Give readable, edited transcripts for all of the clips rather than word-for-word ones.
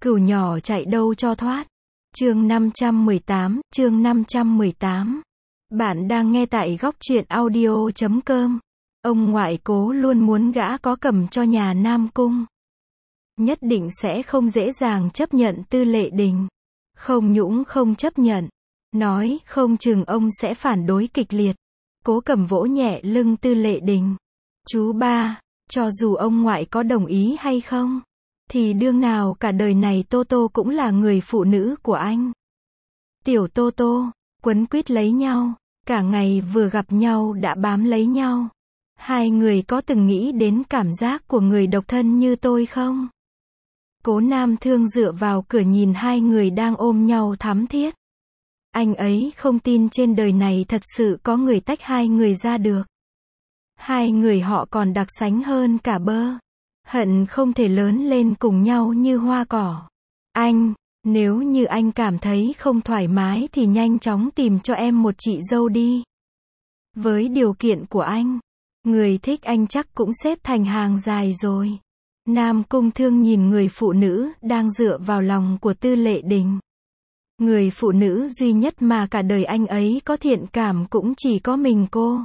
Cừu nhỏ chạy đâu cho thoát. Chương 518. Bạn đang nghe tại góc truyện audio.com. Ông ngoại Cố luôn muốn gã có cầm cho nhà Nam Cung. Nhất định sẽ không dễ dàng chấp nhận Tư Lệ Đình. Không Nhũng không chấp nhận. Nói không chừng ông sẽ phản đối kịch liệt. Cố Cầm vỗ nhẹ lưng Tư Lệ Đình. Chú ba, cho dù ông ngoại có đồng ý hay không, thì đương nào cả đời này Tô Tô cũng là người phụ nữ của anh. Tiểu Tô Tô, quấn quýt lấy nhau, cả ngày vừa gặp nhau đã bám lấy nhau. Hai người có từng nghĩ đến cảm giác của người độc thân như tôi không? Cố Nam Thương dựa vào cửa nhìn hai người đang ôm nhau thắm thiết. Anh ấy không tin trên đời này thật sự có người tách hai người ra được. Hai người họ còn đặc sánh hơn cả bơ. Hận không thể lớn lên cùng nhau như hoa cỏ. Anh, nếu như anh cảm thấy không thoải mái thì nhanh chóng tìm cho em một chị dâu đi. Với điều kiện của anh, người thích anh chắc cũng xếp thành hàng dài rồi. Nam Cung Thương nhìn người phụ nữ đang dựa vào lòng của Tư Lệ Đình. Người phụ nữ duy nhất mà cả đời anh ấy có thiện cảm cũng chỉ có mình cô.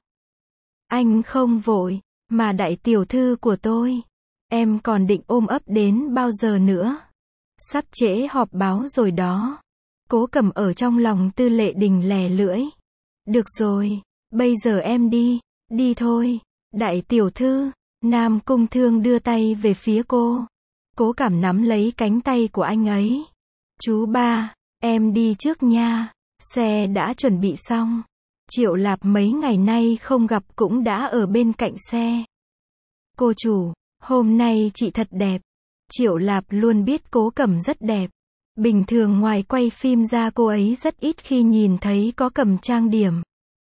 Anh không vội, mà đại tiểu thư của tôi, em còn định ôm ấp đến bao giờ nữa? Sắp trễ họp báo rồi đó. Cố Cầm ở trong lòng Tư Lệ Đình lè lưỡi. Được rồi, bây giờ em đi thôi. Đại tiểu thư. Nam Cung Thương đưa tay về phía cô. Cố Cảm nắm lấy cánh tay của anh ấy. Chú ba, em đi trước nha. Xe đã chuẩn bị xong. Triệu Lạp mấy ngày nay không gặp cũng đã ở bên cạnh xe. Cô chủ, hôm nay chị thật đẹp. Triệu Lạp luôn biết Cố Cầm rất đẹp. Bình thường ngoài quay phim ra cô ấy rất ít khi nhìn thấy có cầm trang điểm.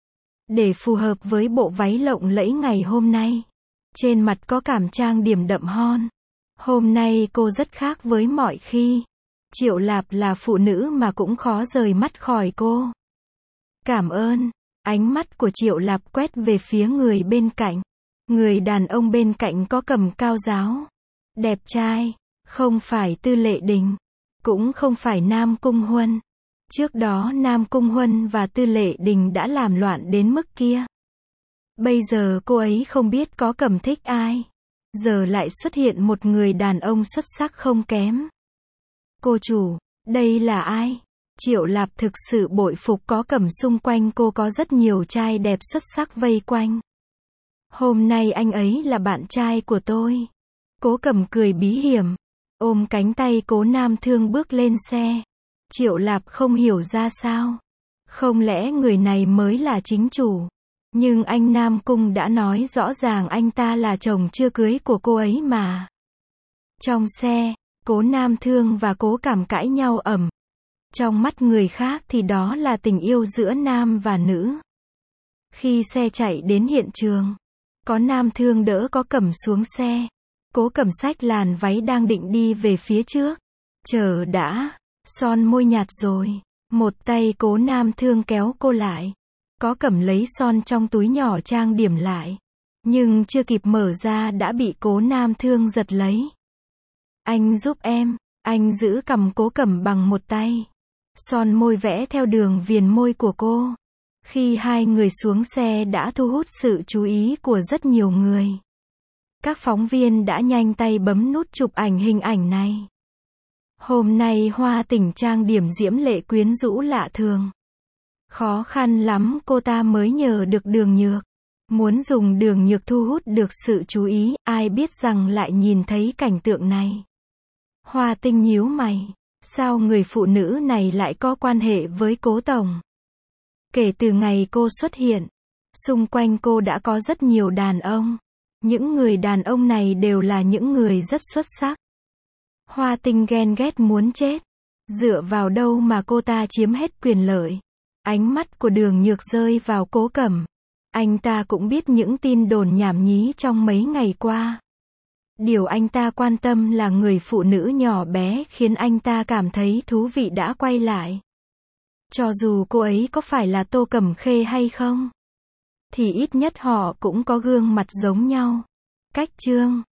Để phù hợp với bộ váy lộng lẫy ngày hôm nay, trên mặt có cảm trang điểm đậm hon. Hôm nay cô rất khác với mọi khi. Triệu Lạp là phụ nữ mà cũng khó rời mắt khỏi cô. Cảm ơn. Ánh mắt của Triệu Lạp quét về phía người bên cạnh. Người đàn ông bên cạnh có cầm cao ráo, đẹp trai, không phải Tư Lệ Đình, cũng không phải Nam Cung Huân. Trước đó Nam Cung Huân và Tư Lệ Đình đã làm loạn đến mức kia. Bây giờ cô ấy không biết có cầm thích ai. Giờ lại xuất hiện một người đàn ông xuất sắc không kém. Cô chủ, đây là ai? Triệu Lạp thực sự bội phục có cầm, xung quanh cô có rất nhiều trai đẹp xuất sắc vây quanh. Hôm nay anh ấy là bạn trai của tôi. Cố Cầm cười bí hiểm, ôm cánh tay Cố Nam Thương bước lên xe. Triệu Lạp không hiểu ra sao. Không lẽ người này mới là chính chủ? Nhưng anh Nam Cung đã nói rõ ràng anh ta là chồng chưa cưới của cô ấy mà. Trong xe, Cố Nam Thương và Cố Cảm cãi nhau ầm. Trong mắt người khác thì đó là tình yêu giữa nam và nữ. Khi xe chạy đến hiện trường, có Nam Thương đỡ Cố Cầm xuống xe. Cố Cầm xách làn váy đang định đi về phía trước. Chờ đã, son môi nhạt rồi. Một tay Cố Nam Thương kéo cô lại. Cố Cầm lấy son trong túi nhỏ trang điểm lại. Nhưng chưa kịp mở ra đã bị Cố Nam Thương giật lấy. Anh giúp em. Anh giữ cằm Cố Cầm bằng một tay. Son môi vẽ theo đường viền môi của cô. Khi hai người xuống xe đã thu hút sự chú ý của rất nhiều người. Các phóng viên đã nhanh tay bấm nút chụp ảnh hình ảnh này. Hôm nay Hoa Tình trang điểm diễm lệ quyến rũ lạ thường. Khó khăn lắm cô ta mới nhờ được Đường Nhược. Muốn dùng Đường Nhược thu hút được sự chú ý, ai biết rằng lại nhìn thấy cảnh tượng này. Hoa Tinh nhíu mày. Sao người phụ nữ này lại có quan hệ với Cố tổng? Kể từ ngày cô xuất hiện, xung quanh cô đã có rất nhiều đàn ông. Những người đàn ông này đều là những người rất xuất sắc. Hoa Tinh ghen ghét muốn chết. Dựa vào đâu mà cô ta chiếm hết quyền lợi? Ánh mắt của Đường Nhược rơi vào Cố Cầm. Anh ta cũng biết những tin đồn nhảm nhí trong mấy ngày qua. Điều anh ta quan tâm là người phụ nữ nhỏ bé khiến anh ta cảm thấy thú vị đã quay lại. Cho dù cô ấy có phải là Tô Cẩm Khê hay không, thì ít nhất họ cũng có gương mặt giống nhau. Cách chương